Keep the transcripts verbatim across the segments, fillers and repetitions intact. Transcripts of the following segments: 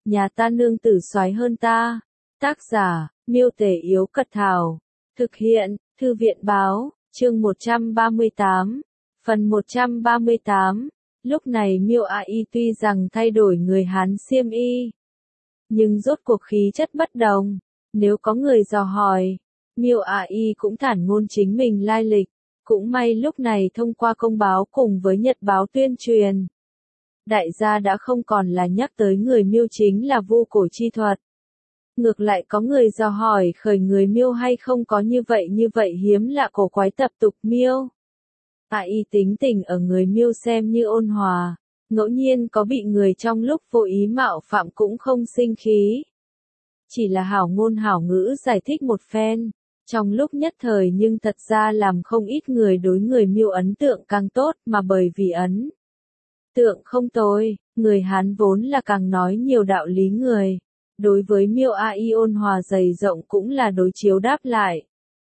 nhà ta nương tử soái hơn ta. Tác giả, Miêu Tể Yếu Cật Thảo. Thực hiện, Thư viện Báo, chương một trăm ba mươi tám. Phần một trăm ba mươi tám. Lúc này Miêu A Y tuy rằng thay đổi người Hán xiêm y, nhưng rốt cuộc khí chất bất đồng. Nếu có người dò hỏi, Miêu A Y cũng thản ngôn chính mình lai lịch. Cũng may lúc này thông qua công báo cùng với nhật báo tuyên truyền, đại gia đã không còn là nhắc tới người Miêu chính là Vu Cổ chi thuật. Ngược lại có người dò hỏi khởi người Miêu hay không có như vậy như vậy hiếm lạ cổ quái tập tục Miêu. A Y tính tình ở người Miêu xem như ôn hòa, ngẫu nhiên có bị người trong lúc vô ý mạo phạm cũng không sinh khí. Chỉ là hảo ngôn hảo ngữ giải thích một phen, trong lúc nhất thời nhưng thật ra làm không ít người đối người Miêu ấn tượng càng tốt mà bởi vì ấn tượng không tồi, người Hán vốn là càng nói nhiều đạo lý người. Đối với Miêu A Y ôn hòa dày rộng cũng là đối chiếu đáp lại.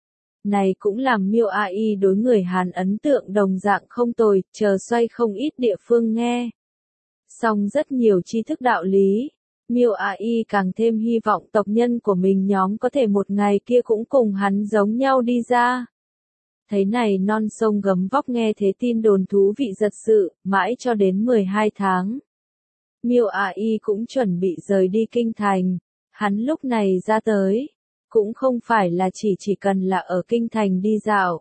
Này cũng làm Miêu A Y đối người Hán ấn tượng đồng dạng không tồi, chờ xoay không ít địa phương nghe. Song rất nhiều tri thức đạo lý, Miêu A Y càng thêm hy vọng tộc nhân của mình nhóm có thể một ngày kia cũng cùng hắn giống nhau đi ra. Thấy này non sông gấm vóc nghe thế tin đồn thú vị giật sự, mãi cho đến mười hai tháng. Miêu A Y cũng chuẩn bị rời đi kinh thành, hắn lúc này ra tới, cũng không phải là chỉ chỉ cần là ở kinh thành đi dạo.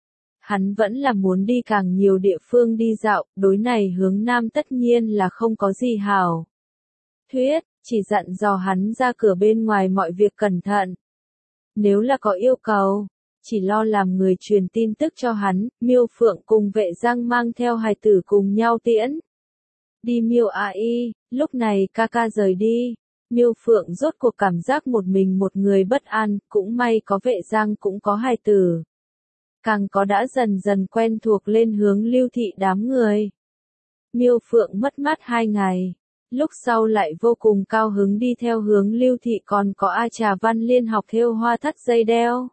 Hắn vẫn là muốn đi càng nhiều địa phương đi dạo, đối này hướng nam tất nhiên là không có gì hảo. Thuyết, chỉ dặn dò hắn ra cửa bên ngoài mọi việc cẩn thận. Nếu là có yêu cầu, chỉ lo làm người truyền tin tức cho hắn, Miêu Phượng cùng Vệ Giang mang theo hài tử cùng nhau tiễn. Đi Miêu A Y, lúc này ca ca rời đi, Miêu Phượng rốt cuộc cảm giác một mình một người bất an, cũng may có Vệ Giang cũng có hài tử. Càng có đã dần dần quen thuộc lên hướng Lưu Thị đám người. Miêu Phượng mất mát hai ngày, lúc sau lại vô cùng cao hứng đi theo hướng Lưu Thị còn có A Trà Văn Liên học thêu hoa thắt dây đeo.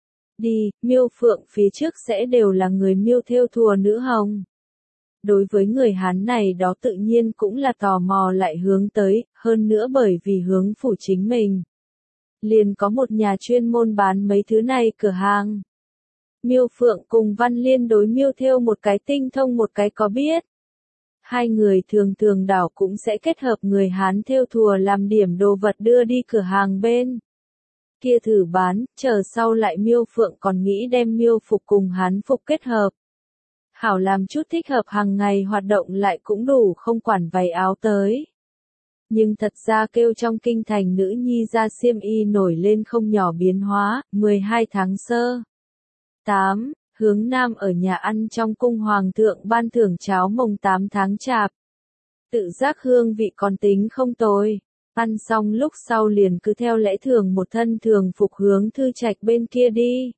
Đi, Miêu Phượng phía trước sẽ đều là người Miêu thêu thùa nữ hồng. Đối với người Hán này đó tự nhiên cũng là tò mò lại hướng tới, hơn nữa bởi vì hướng phủ chính mình. Liền có một nhà chuyên môn bán mấy thứ này cửa hàng. Miêu Phượng cùng Văn Liên đối Miêu thêu một cái tinh thông một cái có biết. Hai người thường thường đảo cũng sẽ kết hợp người Hán thêu thùa làm điểm đồ vật đưa đi cửa hàng bên kia thử bán, chờ sau lại Miêu Phượng còn nghĩ đem Miêu phục cùng Hán phục kết hợp. Hảo làm chút thích hợp hàng ngày hoạt động lại cũng đủ không quản váy áo tới. Nhưng thật ra kêu trong kinh thành nữ nhi ra xiêm y nổi lên không nhỏ biến hóa, mười hai tháng sơ. tám. Hướng nam ở nhà ăn trong cung hoàng thượng ban thưởng cháo mồng tám tháng chạp. Tự giác hương vị còn tính không tồi. Ăn xong lúc sau liền cứ theo lẽ thường một thân thường phục hướng thư trạch bên kia đi.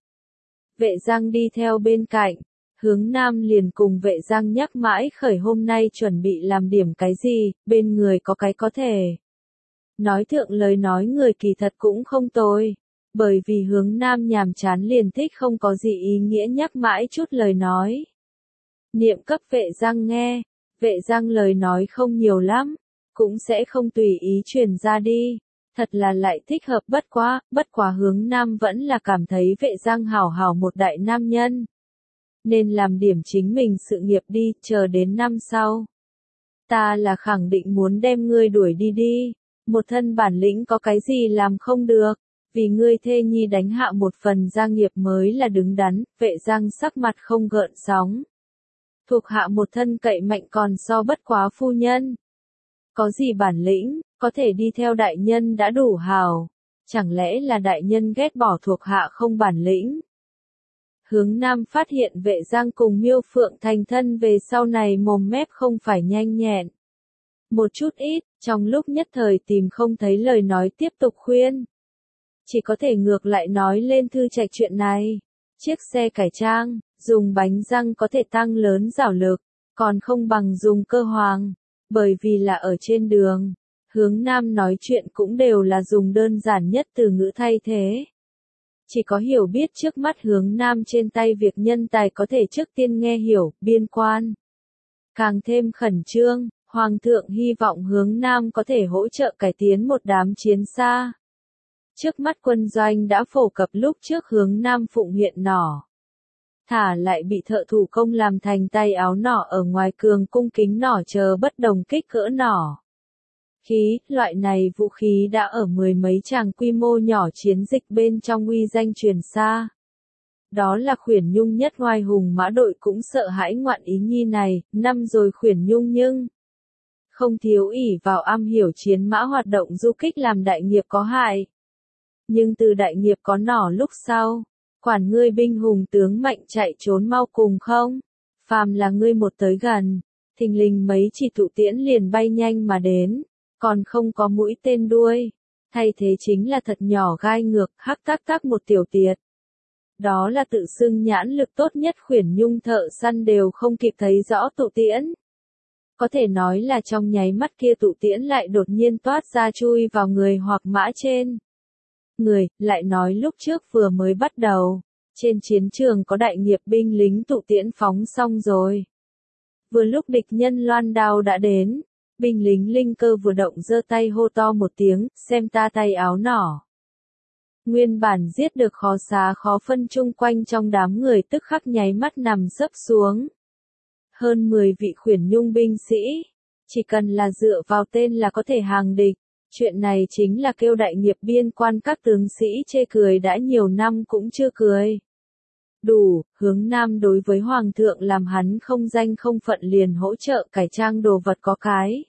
Vệ Giang đi theo bên cạnh. Hướng nam liền cùng Vệ Giang nhắc mãi khởi hôm nay chuẩn bị làm điểm cái gì, bên người có cái có thể. Nói thượng lời nói người kỳ thật cũng không tồi. Bởi vì hướng nam nhàm chán liền thích không có gì ý nghĩa nhắc mãi chút lời nói. Niệm cấp Vệ Giang nghe, Vệ Giang lời nói không nhiều lắm, cũng sẽ không tùy ý truyền ra đi. Thật là lại thích hợp bất quá, bất quá hướng nam vẫn là cảm thấy Vệ Giang hảo hảo một đại nam nhân. Nên làm điểm chính mình sự nghiệp đi, chờ đến năm sau. Ta là khẳng định muốn đem ngươi đuổi đi đi, một thân bản lĩnh có cái gì làm không được, vì ngươi thê nhi đánh hạ một phần gia nghiệp mới là đứng đắn, Vệ Giang sắc mặt không gợn sóng. Thuộc hạ một thân cậy mạnh còn so bất quá phu nhân. Có gì bản lĩnh, có thể đi theo đại nhân đã đủ hào, chẳng lẽ là đại nhân ghét bỏ thuộc hạ không bản lĩnh. Hướng nam phát hiện Vệ Giang cùng Miêu Phượng thành thân về sau này mồm mép không phải nhanh nhẹn. Một chút ít, trong lúc nhất thời tìm không thấy lời nói tiếp tục khuyên. Chỉ có thể ngược lại nói lên thư trạch chuyện này. Chiếc xe cải trang, dùng bánh răng có thể tăng lớn giảo lực, còn không bằng dùng cơ hoàng. Bởi vì là ở trên đường, hướng nam nói chuyện cũng đều là dùng đơn giản nhất từ ngữ thay thế. Chỉ có hiểu biết trước mắt hướng nam trên tay việc nhân tài có thể trước tiên nghe hiểu, biên quan. Càng thêm khẩn trương, Hoàng thượng hy vọng hướng Nam có thể hỗ trợ cải tiến một đám chiến xa. Trước mắt quân doanh đã phổ cập lúc trước hướng Nam phụng hiện nỏ. Thả lại bị thợ thủ công làm thành tay áo nỏ ở ngoài cường cung kính nỏ chờ bất đồng kích cỡ nỏ. Khí, loại này vũ khí đã ở mười mấy tràng quy mô nhỏ chiến dịch bên trong uy danh truyền xa. Đó là Khuyển Nhung nhất ngoài hùng mã đội cũng sợ hãi ngoạn ý nhi này, năm rồi Khuyển Nhung nhưng không thiếu ỷ vào am hiểu chiến mã hoạt động du kích làm đại nghiệp có hại. Nhưng từ đại nghiệp có nỏ lúc sau, quản ngươi binh hùng tướng mạnh chạy trốn mau cùng không? Phàm là ngươi một tới gần, thình lình mấy chỉ tụ tiễn liền bay nhanh mà đến, còn không có mũi tên đuôi, thay thế chính là thật nhỏ gai ngược, hắc tác tác một tiểu tiệt. Đó là tự xưng nhãn lực tốt nhất Khuyển Nhung thợ săn đều không kịp thấy rõ tụ tiễn. Có thể nói là trong nháy mắt kia tụ tiễn lại đột nhiên toát ra chui vào người hoặc mã trên. Người, lại nói lúc trước vừa mới bắt đầu, trên chiến trường có đại nghiệp binh lính tụ tiễn phóng xong rồi. Vừa lúc địch nhân loan đao đã đến, binh lính linh cơ vừa động giơ tay hô to một tiếng, xem ta tay áo nỏ. Nguyên bản giết được khó xá khó phân chung quanh trong đám người tức khắc nháy mắt nằm sấp xuống. Hơn mười vị Khuyển Nhung binh sĩ, chỉ cần là dựa vào tên là có thể hàng địch. Chuyện này chính là kêu đại nghiệp biên quan các tướng sĩ chê cười đã nhiều năm cũng chưa cười. Đủ, hướng Nam đối với Hoàng thượng làm hắn không danh không phận liền hỗ trợ cải trang đồ vật có cái.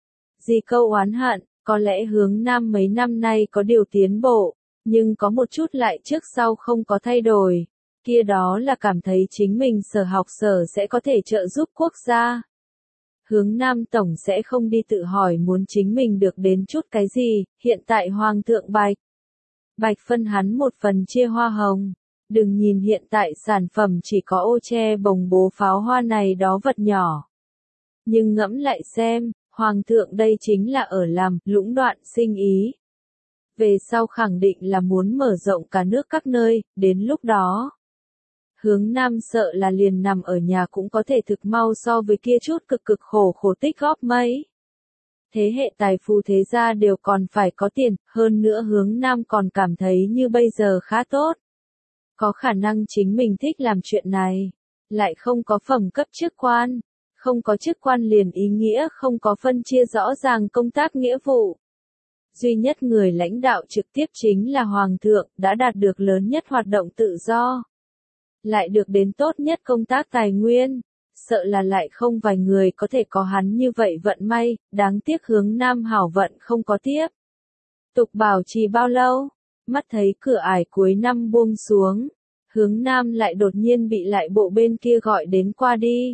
Gì câu oán hận, có lẽ hướng Nam mấy năm nay có điều tiến bộ, nhưng có một chút lại trước sau không có thay đổi. Kia đó là cảm thấy chính mình sở học sở sẽ có thể trợ giúp quốc gia. Hướng Nam Tổng sẽ không đi tự hỏi muốn chính mình được đến chút cái gì, hiện tại Hoàng thượng Bạch. Bạch phân hắn một phần chia hoa hồng. Đừng nhìn hiện tại sản phẩm chỉ có ô che bồng bố pháo hoa này đó vật nhỏ. Nhưng ngẫm lại xem, Hoàng thượng đây chính là ở làm lũng đoạn sinh ý. Về sau khẳng định là muốn mở rộng cả nước các nơi, đến lúc đó. Hướng Nam sợ là liền nằm ở nhà cũng có thể thực mau so với kia chút cực cực khổ khổ tích góp mấy. Thế hệ tài phú thế gia đều còn phải có tiền, hơn nữa Hướng Nam còn cảm thấy như bây giờ khá tốt. Có khả năng chính mình thích làm chuyện này, lại không có phẩm cấp chức quan, không có chức quan liền ý nghĩa không có phân chia rõ ràng công tác nghĩa vụ. Duy nhất người lãnh đạo trực tiếp chính là Hoàng thượng, đã đạt được lớn nhất hoạt động tự do. Lại được đến tốt nhất công tác tài nguyên, sợ là lại không vài người có thể có hắn như vậy vận may, đáng tiếc Hướng Nam hảo vận không có tiếp. Tục bảo trì bao lâu, mắt thấy cửa ải cuối năm buông xuống, Hướng Nam lại đột nhiên bị lại bộ bên kia gọi đến qua đi.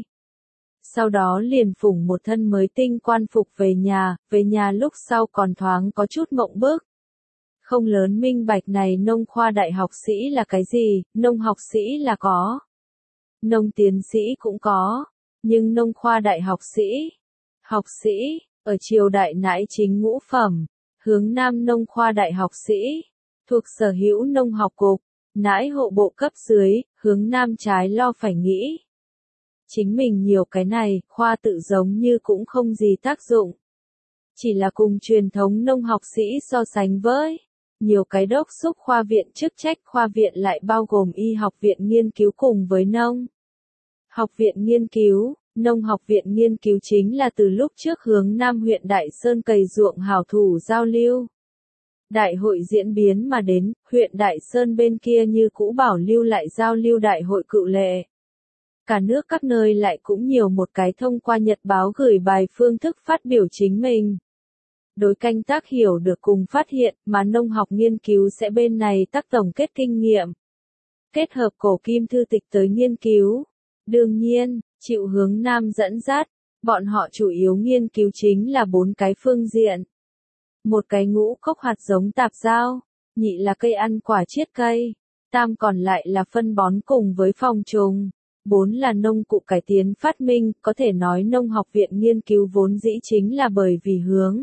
Sau đó liền phủng một thân mới tinh quan phục về nhà, về nhà lúc sau còn thoáng có chút mộng bức. Không lớn minh bạch này nông khoa đại học sĩ là cái gì, nông học sĩ là có. Nông tiến sĩ cũng có, nhưng nông khoa đại học sĩ, học sĩ, ở triều đại nãi chính ngũ phẩm, Hướng Nam nông khoa đại học sĩ, thuộc sở hữu nông học cục, nãi hộ bộ cấp dưới, Hướng Nam trái lo phải nghĩ. Chính mình nhiều cái này, khoa tự giống như cũng không gì tác dụng. Chỉ là cùng truyền thống nông học sĩ so sánh với. Nhiều cái đốc xúc khoa viện chức trách khoa viện lại bao gồm y học viện nghiên cứu cùng với nông. Học viện nghiên cứu, nông học viện nghiên cứu chính là từ lúc trước Hướng Nam huyện Đại Sơn cày ruộng hảo thủ giao lưu. Đại hội diễn biến mà đến, huyện Đại Sơn bên kia như cũ bảo lưu lại giao lưu đại hội cựu lệ. Cả nước các nơi lại cũng nhiều một cái thông qua nhật báo gửi bài phương thức phát biểu chính mình. Đối canh tác hiểu được cùng phát hiện mà nông học nghiên cứu sẽ bên này tác tổng kết kinh nghiệm. Kết hợp cổ kim thư tịch tới nghiên cứu. Đương nhiên, chịu Hướng Nam dẫn dắt, bọn họ chủ yếu nghiên cứu chính là bốn cái phương diện. Một cái ngũ cốc hạt giống tạp giao, nhị là cây ăn quả chiết cây, tam còn lại là phân bón cùng với phòng trùng. Bốn là nông cụ cải tiến phát minh, có thể nói nông học viện nghiên cứu vốn dĩ chính là bởi vì Hướng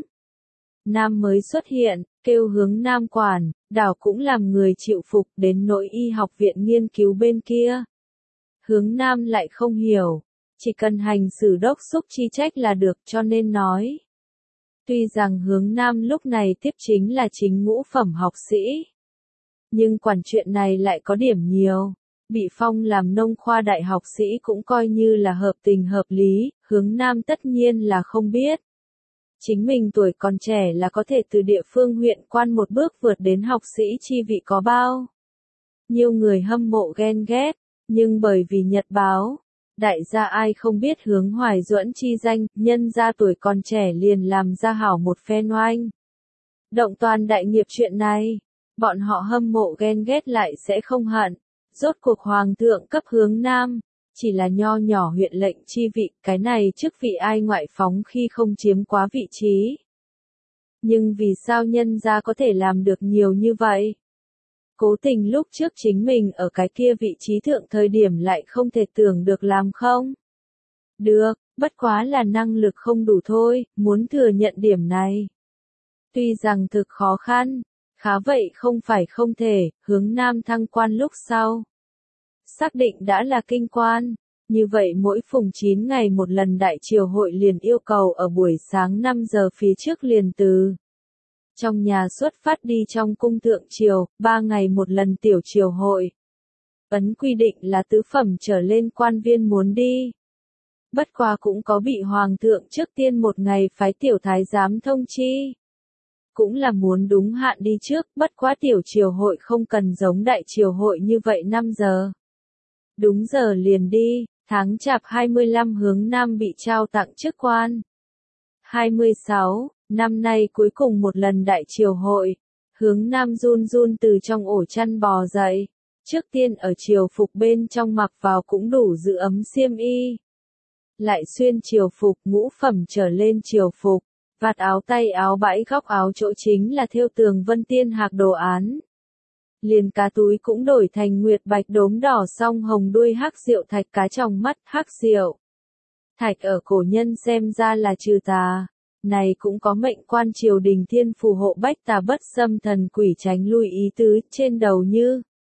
Nam mới xuất hiện, kêu Hướng Nam quản, đảo cũng làm người chịu phục đến nỗi y học viện nghiên cứu bên kia. Hướng Nam lại không hiểu, chỉ cần hành xử đốc xúc chi trách là được, cho nên nói. Tuy rằng Hướng Nam lúc này tiếp chính là chính ngũ phẩm học sĩ, nhưng quản chuyện này lại có điểm nhiều. Bị phong làm nông khoa đại học sĩ cũng coi như là hợp tình hợp lý, Hướng Nam tất nhiên là không biết. Chính mình tuổi còn trẻ là có thể từ địa phương huyện quan một bước vượt đến học sĩ chi vị có bao. Nhiều người hâm mộ ghen ghét, nhưng bởi vì nhật báo, đại gia ai không biết Hướng Hoài Duẫn chi danh, nhân ra tuổi còn trẻ liền làm ra hảo một phen oanh. Động toàn đại nghiệp chuyện này, bọn họ hâm mộ ghen ghét lại sẽ không hận. Rốt cuộc hoàng thượng cấp Hướng Nam, chỉ là nho nhỏ huyện lệnh chi vị, cái này chức vị ai ngoại phóng khi không chiếm quá vị trí. Nhưng vì sao nhân gia có thể làm được nhiều như vậy? Cố tình lúc trước chính mình ở cái kia vị trí thượng thời điểm lại không thể tưởng được làm không? Được, bất quá là năng lực không đủ thôi, muốn thừa nhận điểm này. Tuy rằng thực khó khăn, khá vậy không phải không thể, Hướng Nam thăng quan lúc sau. Xác định đã là kinh quan, như vậy mỗi phùng chín ngày một lần đại triều hội liền yêu cầu ở buổi sáng năm giờ phía trước liền từ. Trong nhà xuất phát đi trong cung thượng triều, ba ngày một lần tiểu triều hội. Ấn quy định là tứ phẩm trở lên quan viên muốn đi. Bất quá cũng có bị hoàng thượng trước tiên một ngày phái tiểu thái giám thông chi. Cũng là muốn đúng hạn đi trước, bất quá tiểu triều hội không cần giống đại triều hội như vậy năm giờ. Đúng giờ liền đi, tháng chạp hai mươi lăm Hướng Nam bị trao tặng chức quan. hai mươi sáu, năm nay cuối cùng một lần đại triều hội, Hướng Nam run run từ trong ổ chăn bò dậy, trước tiên ở triều phục bên trong mặc vào cũng đủ giữ ấm xiêm y. Lại xuyên triều phục ngũ phẩm trở lên triều phục, vạt áo tay áo bãi góc áo chỗ chính là thêu tường vân tiên hạc đồ án. Liền cá túi cũng đổi thành nguyệt bạch đốm đỏ song hồng đuôi hắc diệu thạch cá trong mắt hắc diệu. Thạch ở cổ nhân xem ra là trừ tà, này cũng có mệnh quan triều đình thiên phù hộ bách tà bất xâm thần quỷ tránh lui ý tứ, trên đầu như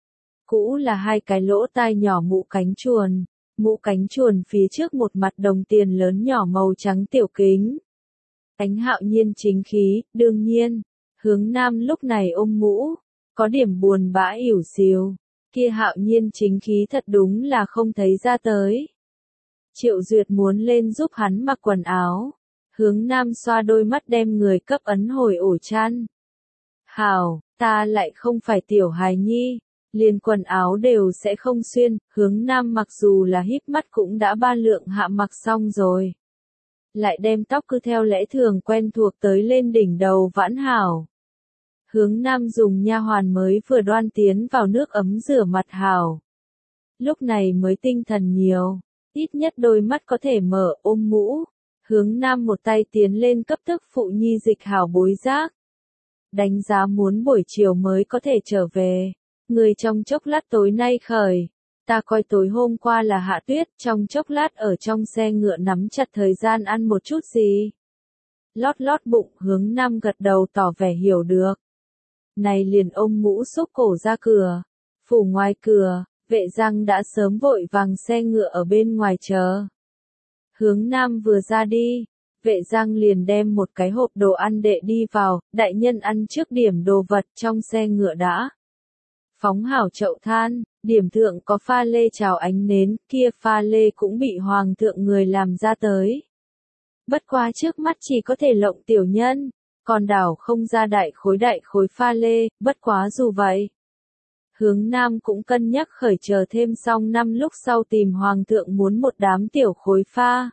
cũ là hai cái lỗ tai nhỏ mũ cánh chuồn, mũ cánh chuồn phía trước một mặt đồng tiền lớn nhỏ màu trắng tiểu kính. Ánh hạo nhiên chính khí, đương nhiên, Hướng Nam lúc này ôm mũ. Có điểm buồn bã ỉu xìu, kia hạo nhiên chính khí thật đúng là không thấy ra tới. Triệu Duyệt muốn lên giúp hắn mặc quần áo, Hướng Nam xoa đôi mắt đem người cấp ấn hồi ổ chăn. Hảo, ta lại không phải tiểu hài nhi, liền quần áo đều sẽ không xuyên, Hướng Nam mặc dù là híp mắt cũng đã ba lượng hạ mặc xong rồi. Lại đem tóc cứ theo lẽ thường quen thuộc tới lên đỉnh đầu vãn hảo. Hướng Nam dùng nha hoàn mới vừa đoan tiến vào nước ấm rửa mặt hảo. Lúc này mới tinh thần nhiều, ít nhất đôi mắt có thể mở ôm mũ. Hướng Nam một tay tiến lên cấp tức phụ nhi dịch hảo bối giác. Đánh giá muốn buổi chiều mới có thể trở về. Người trong chốc lát tối nay khởi. Ta coi tối hôm qua là hạ tuyết, trong chốc lát ở trong xe ngựa nắm chặt thời gian ăn một chút gì. Lót lót bụng, Hướng Nam gật đầu tỏ vẻ hiểu được. Này liền ôm mũ xúc cổ ra cửa. Phủ ngoài cửa, vệ giang đã sớm vội vàng xe ngựa ở bên ngoài chờ. Hướng Nam vừa ra đi, vệ giang liền đem một cái hộp đồ ăn đệ đi vào, đại nhân ăn trước điểm đồ vật trong xe ngựa đã. Phóng hảo chậu than, điểm thượng có pha lê chào ánh nến, kia pha lê cũng bị hoàng thượng người làm ra tới. Bất quá trước mắt chỉ có thể lộng tiểu nhân. Còn đảo không ra đại khối đại khối pha lê, bất quá dù vậy. Hướng Nam cũng cân nhắc khởi chờ thêm xong năm lúc sau tìm hoàng thượng muốn một đám tiểu khối pha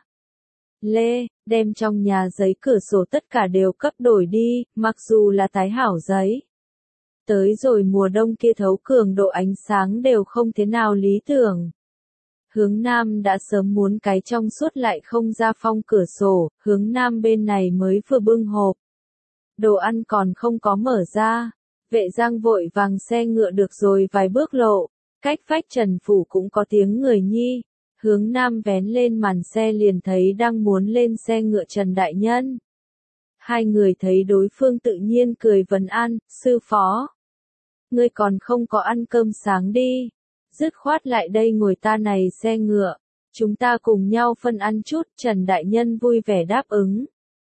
lê, đem trong nhà giấy cửa sổ tất cả đều cấp đổi đi, mặc dù là tái hảo giấy. Tới rồi mùa đông kia thấu cường độ ánh sáng đều không thế nào lý tưởng. Hướng Nam đã sớm muốn cái trong suốt lại không ra phong cửa sổ, Hướng Nam bên này mới vừa bưng hộp. Đồ ăn còn không có mở ra, vệ giang vội vàng xe ngựa được rồi vài bước lộ, cách vách Trần Phủ cũng có tiếng người nhi, Hướng Nam vén lên màn xe liền thấy đang muốn lên xe ngựa Trần Đại Nhân. Hai người thấy đối phương tự nhiên cười vấn an, sư phó. Ngươi còn không có ăn cơm sáng đi, dứt khoát lại đây ngồi ta này xe ngựa, Chúng ta cùng nhau phân ăn chút, Trần Đại Nhân vui vẻ đáp ứng.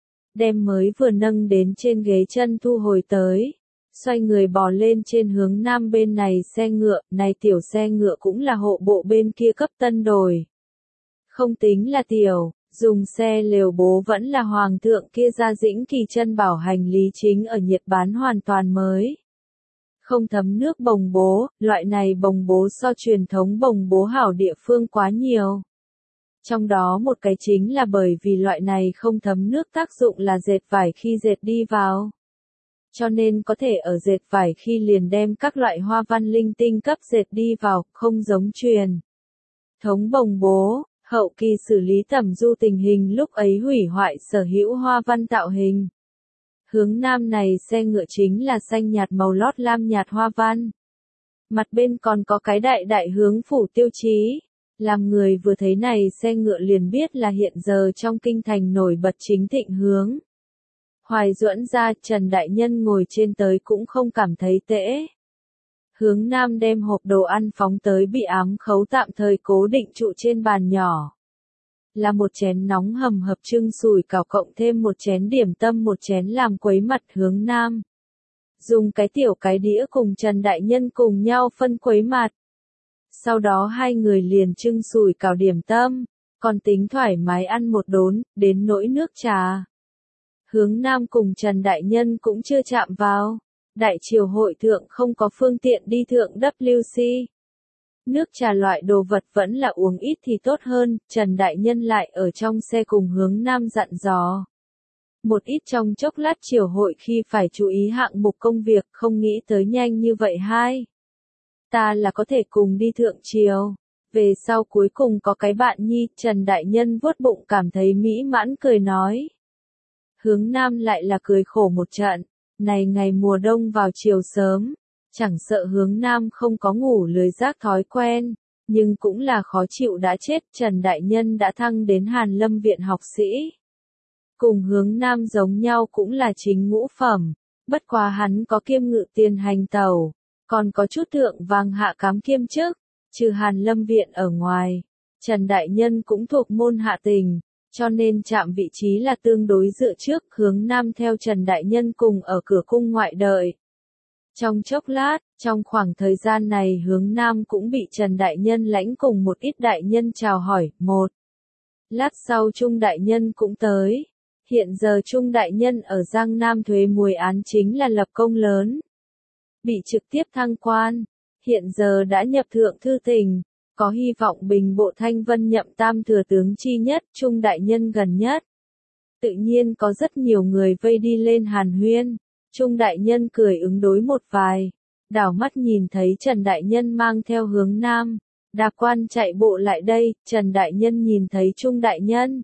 Đem mới vừa nâng đến trên ghế chân thu hồi tới. Xoay người bò lên trên hướng nam bên này xe ngựa, này tiểu xe ngựa cũng là hộ bộ bên kia cấp tân đổi. Không tính là tiểu, dùng xe lều bố vẫn là hoàng thượng kia ra dĩnh kỳ chân bảo hành lý chính ở nhiệt bán hoàn toàn mới. Không thấm nước bồng bố, loại này bồng bố so truyền thống bồng bố hảo địa phương quá nhiều. Trong đó một cái chính là bởi vì loại này không thấm nước tác dụng là dệt vải khi dệt đi vào. Cho nên có thể ở dệt vải khi liền đem các loại hoa văn linh tinh cấp dệt đi vào, không giống truyền thống bồng bố, hậu kỳ xử lý tẩm du tình hình lúc ấy hủy hoại sở hữu hoa văn tạo hình. Hướng nam này xe ngựa chính là xanh nhạt màu lót lam nhạt hoa văn. Mặt bên còn có cái đại đại hướng phủ tiêu chí. Làm người vừa thấy này xe ngựa liền biết là hiện giờ trong kinh thành nổi bật chính thịnh hướng. Hoài duẫn ra, Trần Đại Nhân ngồi trên tới cũng không cảm thấy tễ. Hướng nam đem hộp đồ ăn phóng tới bị ám khấu tạm thời cố định trụ trên bàn nhỏ. Là một chén nóng hầm hập trưng sủi cảo cộng thêm một chén điểm tâm một chén làm quấy mặt hướng nam. Dùng cái tiểu cái đĩa cùng Trần Đại Nhân cùng nhau phân quấy mặt. Sau đó hai người liền trưng sủi cảo điểm tâm, còn tính thoải mái ăn một đốn, đến nỗi nước trà. Hướng nam cùng Trần Đại Nhân cũng chưa chạm vào. Đại triều hội thượng không có phương tiện đi thượng W C. Nước trà loại đồ vật vẫn là uống ít thì tốt hơn, Trần Đại Nhân lại ở trong xe cùng hướng nam dặn dò. Một ít trong chốc lát triều hội khi phải chú ý hạng mục công việc, không nghĩ tới nhanh như vậy hai. Ta là có thể cùng đi thượng triều. Về sau cuối cùng có cái bạn nhi, Trần Đại Nhân vuốt bụng cảm thấy mỹ mãn cười nói. Hướng nam lại là cười khổ một trận, này ngày mùa đông vào chiều sớm, chẳng sợ hướng nam không có ngủ lười giác thói quen, nhưng cũng là khó chịu đã chết, Trần Đại Nhân đã thăng đến Hàn Lâm viện học sĩ. Cùng hướng nam giống nhau cũng là chính ngũ phẩm, bất quá hắn có kiêm ngự tiền hành tàu, còn có chút thượng vàng hạ cám kiêm chức, trừ Hàn Lâm viện ở ngoài, Trần Đại Nhân cũng thuộc môn hạ tình. Cho nên chạm vị trí là tương đối dựa trước, hướng nam theo Trần Đại Nhân cùng ở cửa cung ngoại đợi. Trong chốc lát, trong khoảng thời gian này hướng nam cũng bị Trần Đại Nhân lãnh cùng một ít đại nhân chào hỏi, một. Lát sau Trung Đại Nhân cũng tới. Hiện giờ Trung Đại Nhân ở Giang Nam thuế muối án chính là lập công lớn. Bị trực tiếp thăng quan. Hiện giờ đã nhập thượng thư tỉnh. Có hy vọng bình bộ Thanh Vân nhậm tam thừa tướng chi nhất, Trung Đại Nhân gần nhất. Tự nhiên có rất nhiều người vây đi lên hàn huyên. Trung Đại Nhân cười ứng đối một vài. Đảo mắt nhìn thấy Trần Đại Nhân mang theo hướng nam. Đạp quan chạy bộ lại đây, Trần Đại Nhân nhìn thấy Trung Đại Nhân.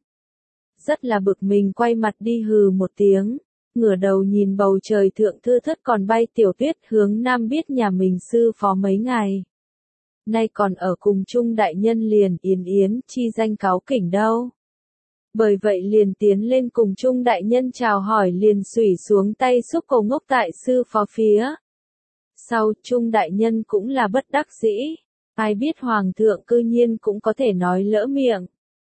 Rất là bực mình quay mặt đi hừ một tiếng. Ngửa đầu nhìn bầu trời thượng thư thất còn bay tiểu tuyết, hướng nam biết nhà mình sư phó mấy ngày. Nay còn ở cùng Trung Đại Nhân liền yến yến chi danh cáo kỉnh đâu. Bởi vậy liền tiến lên cùng Trung Đại Nhân chào hỏi liền xủy xuống tay xúc cổ ngốc tại sư phó phía. Sau Trung Đại Nhân cũng là bất đắc dĩ, ai biết Hoàng thượng cư nhiên cũng có thể nói lỡ miệng.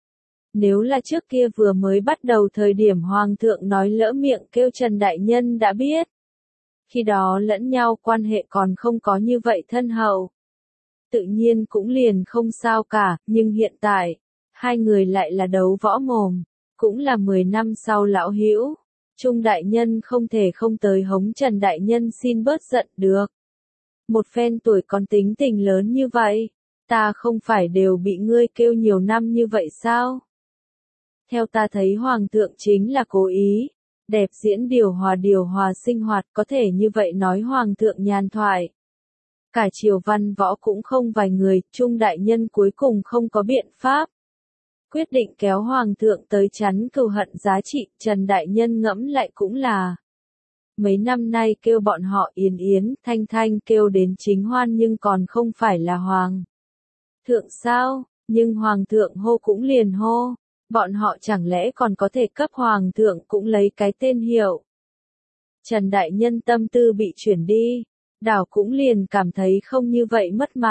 Nếu là trước kia vừa mới bắt đầu thời điểm Hoàng thượng nói lỡ miệng kêu Trần Đại Nhân đã biết. Khi đó lẫn nhau quan hệ còn không có như vậy thân hậu. Tự nhiên cũng liền không sao cả, nhưng hiện tại, hai người lại là đấu võ mồm, cũng là mười năm sau lão hữu. Trung Đại Nhân không thể không tới hống Trần Đại Nhân xin bớt giận được. Một phen tuổi còn tính tình lớn như vậy, ta không phải đều bị ngươi kêu nhiều năm như vậy sao? Theo ta thấy Hoàng thượng chính là cố ý, đẹp diễn điều hòa điều hòa sinh hoạt có thể như vậy nói Hoàng thượng nhàn thoại. Cả triều văn võ cũng không vài người, Trung Đại Nhân cuối cùng không có biện pháp. Quyết định kéo Hoàng thượng tới chắn cừu hận giá trị, Trần Đại Nhân ngẫm lại cũng là. Mấy năm nay kêu bọn họ yến yến, thanh thanh kêu đến chính hoan nhưng còn không phải là Hoàng thượng sao, nhưng Hoàng thượng hô cũng liền hô. Bọn họ chẳng lẽ còn có thể cấp Hoàng thượng cũng lấy cái tên hiệu. Trần Đại Nhân tâm tư bị chuyển đi. Đảo cũng liền cảm thấy không như vậy mất mặt,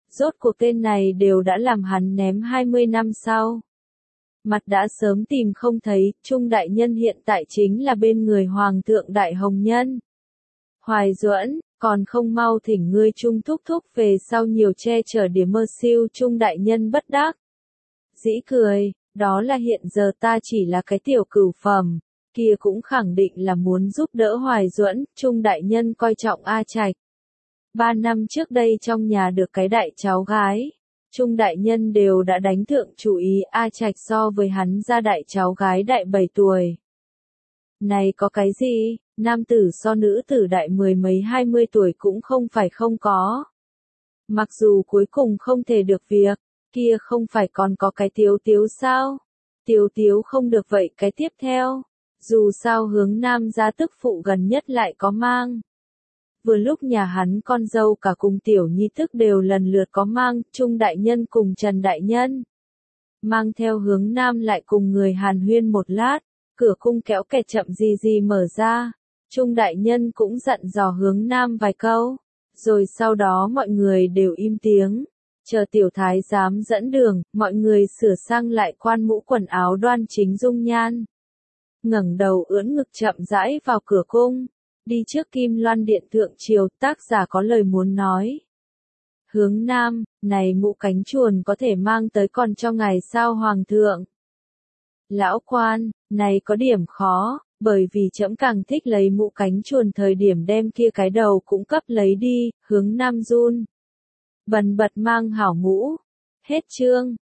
Rốt cuộc tên này đều đã làm hắn ném hai mươi năm sau. Mặt đã sớm tìm không thấy, Trung đại nhân hiện tại chính là bên người Hoàng thượng Đại Hồng Nhân. Hoài Duẫn, còn không mau thỉnh ngươi Trung thúc thúc về sau nhiều che chở điểm mơ siêu Trung đại nhân bất đắc. Dĩ cười, đó là hiện giờ ta chỉ là cái tiểu cửu phẩm, kia cũng khẳng định là muốn giúp đỡ Hoài Duẫn, Trung đại nhân coi trọng A Trạch. Ba năm trước đây trong nhà được cái đại cháu gái, Trung đại nhân đều đã đánh thượng chủ ý A Trạch so với hắn ra đại cháu gái đại bảy tuổi. Này có cái gì, nam tử so nữ tử đại mười mấy hai mươi tuổi cũng không phải không có. Mặc dù cuối cùng không thể được việc, kia không phải còn có cái Tiếu Tiếu sao? Tiếu Tiếu không được vậy cái tiếp theo. Dù sao hướng nam gia tức phụ gần nhất lại có mang. Vừa lúc nhà hắn con dâu cả cùng tiểu nhi tức đều lần lượt có mang, Trung đại nhân cùng Trần đại nhân. Mang theo hướng nam lại cùng người hàn huyên một lát, cửa cung kéo kẹt chậm gì gì mở ra. Trung đại nhân cũng dặn dò hướng nam vài câu, rồi sau đó mọi người đều im tiếng. Chờ tiểu thái giám dẫn đường, mọi người sửa sang lại quan mũ quần áo đoan chính dung nhan. Ngẩng đầu ưỡn ngực chậm rãi vào cửa cung, đi trước Kim Loan Điện thượng triều, tác giả có lời muốn nói. Hướng nam, này mũ cánh chuồn có thể mang tới còn cho ngài sao hoàng thượng? Lão quan, này có điểm khó, bởi vì trẫm càng thích lấy mũ cánh chuồn thời điểm đem kia cái đầu cũng cấp lấy đi, hướng nam run. Bần bật mang hảo mũ. Hết chương.